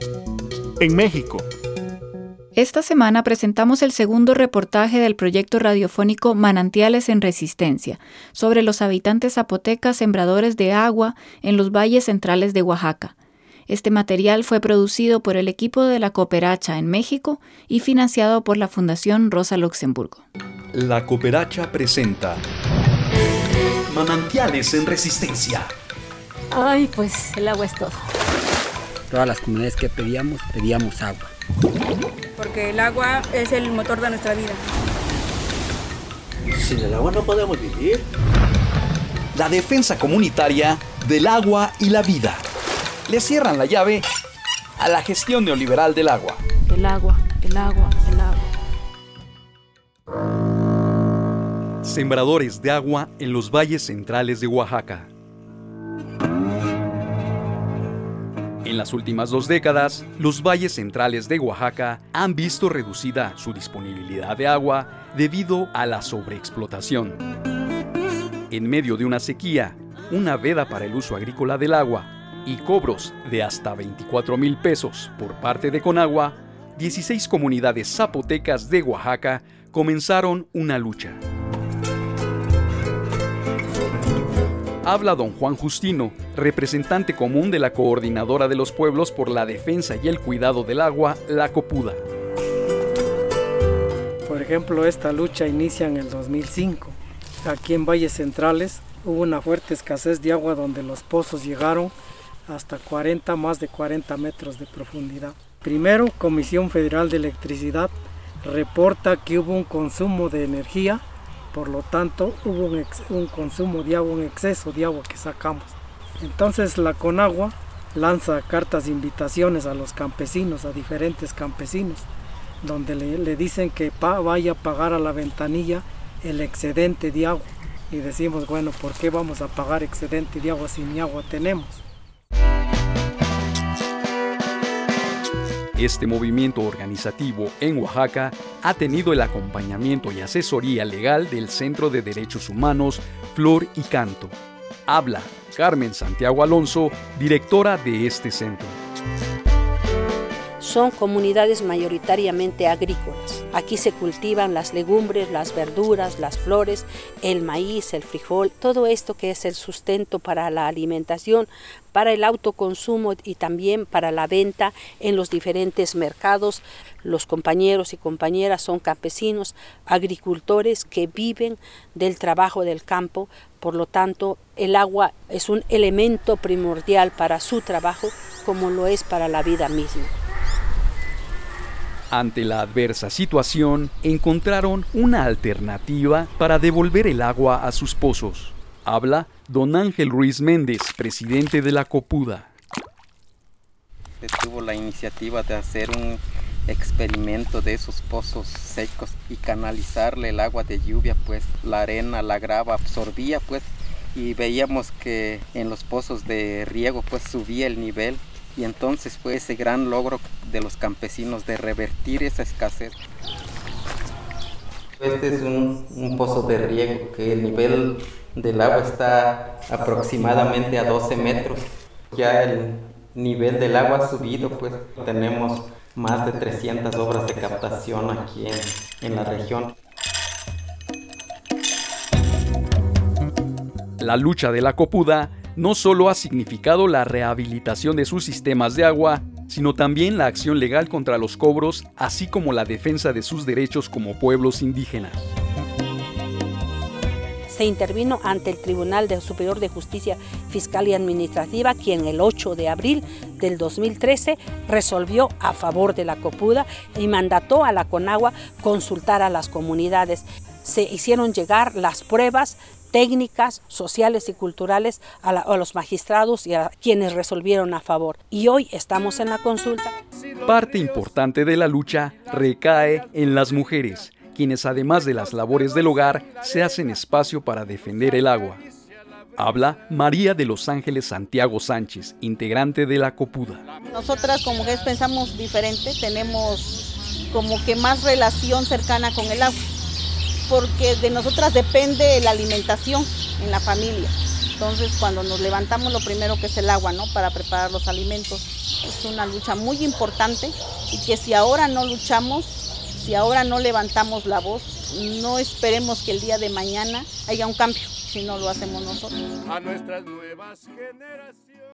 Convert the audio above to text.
En México. Esta semana presentamos el segundo reportaje del proyecto radiofónico Manantiales en Resistencia, sobre los habitantes zapotecas sembradores de agua en los valles centrales de Oaxaca. Este material fue producido por el equipo de la Cooperacha en México y financiado por la Fundación Rosa Luxemburgo. La Cooperacha presenta Manantiales en Resistencia. Ay, pues el agua es todo. Todas las comunidades que pedíamos agua. Porque el agua es el motor de nuestra vida. Sin el agua no podemos vivir. La defensa comunitaria del agua y la vida. Le cierran la llave a la gestión neoliberal del agua. El agua, el agua, el agua. Sembradores de agua en los valles centrales de Oaxaca. En las últimas 2 décadas, los valles centrales de Oaxaca han visto reducida su disponibilidad de agua debido a la sobreexplotación. En medio de una sequía, una veda para el uso agrícola del agua y cobros de hasta 24,000 pesos por parte de Conagua, 16 comunidades zapotecas de Oaxaca comenzaron una lucha. Habla don Juan Justino, representante común de la Coordinadora de los Pueblos por la Defensa y el Cuidado del Agua, la COPUDA. Por ejemplo, esta lucha inicia en el 2005. Aquí en Valles Centrales hubo una fuerte escasez de agua donde los pozos llegaron hasta más de 40 metros de profundidad. Primero, Comisión Federal de Electricidad reporta que hubo un consumo de energía. Por lo tanto, hubo un consumo de agua, un exceso de agua que sacamos. Entonces la Conagua lanza cartas de invitaciones a los campesinos, a diferentes campesinos, donde le dicen que vaya a pagar a la ventanilla el excedente de agua. Y decimos, bueno, ¿por qué vamos a pagar excedente de agua si ni agua tenemos? Este movimiento organizativo en Oaxaca ha tenido el acompañamiento y asesoría legal del Centro de Derechos Humanos Flor y Canto. Habla Carmen Santiago Alonso, directora de este centro. Son comunidades mayoritariamente agrícolas. Aquí se cultivan las legumbres, las verduras, las flores, el maíz, el frijol, todo esto que es el sustento para la alimentación, para el autoconsumo y también para la venta en los diferentes mercados. Los compañeros y compañeras son campesinos, agricultores que viven del trabajo del campo. Por lo tanto, el agua es un elemento primordial para su trabajo, como lo es para la vida misma. Ante la adversa situación, encontraron una alternativa para devolver el agua a sus pozos. Habla don Ángel Ruiz Méndez, presidente de la COPUDA. Tuvo la iniciativa de hacer un experimento de esos pozos secos y canalizarle el agua de lluvia, pues la arena, la grava absorbía, pues, y veíamos que en los pozos de riego pues subía el nivel. Y entonces fue ese gran logro de los campesinos de revertir esa escasez. Este es un pozo de riego que el nivel del agua está aproximadamente a 12 metros. Ya el nivel del agua ha subido, pues tenemos más de 300 obras de captación aquí en la región. La lucha de la COPUDA no solo ha significado la rehabilitación de sus sistemas de agua, sino también la acción legal contra los cobros, así como la defensa de sus derechos como pueblos indígenas. Se intervino ante el Tribunal Superior de Justicia Fiscal y Administrativa, quien el 8 de abril del 2013 resolvió a favor de la COPUDA y mandató a la Conagua consultar a las comunidades. Se hicieron llegar las pruebas técnicas, sociales y culturales a los magistrados y a quienes resolvieron a favor. Y hoy estamos en la consulta. Parte importante de la lucha recae en las mujeres, quienes además de las labores del hogar, se hacen espacio para defender el agua. Habla María de los Ángeles Santiago Sánchez, integrante de la COPUDA. Nosotras como mujeres pensamos diferente, tenemos como que más relación cercana con el agua, porque de nosotras depende la alimentación en la familia. Entonces cuando nos levantamos lo primero que es el agua, ¿no? Para preparar los alimentos. Es una lucha muy importante y que si ahora no luchamos, si ahora no levantamos la voz, no esperemos que el día de mañana haya un cambio, si no lo hacemos nosotros. A nuestras nuevas generaciones.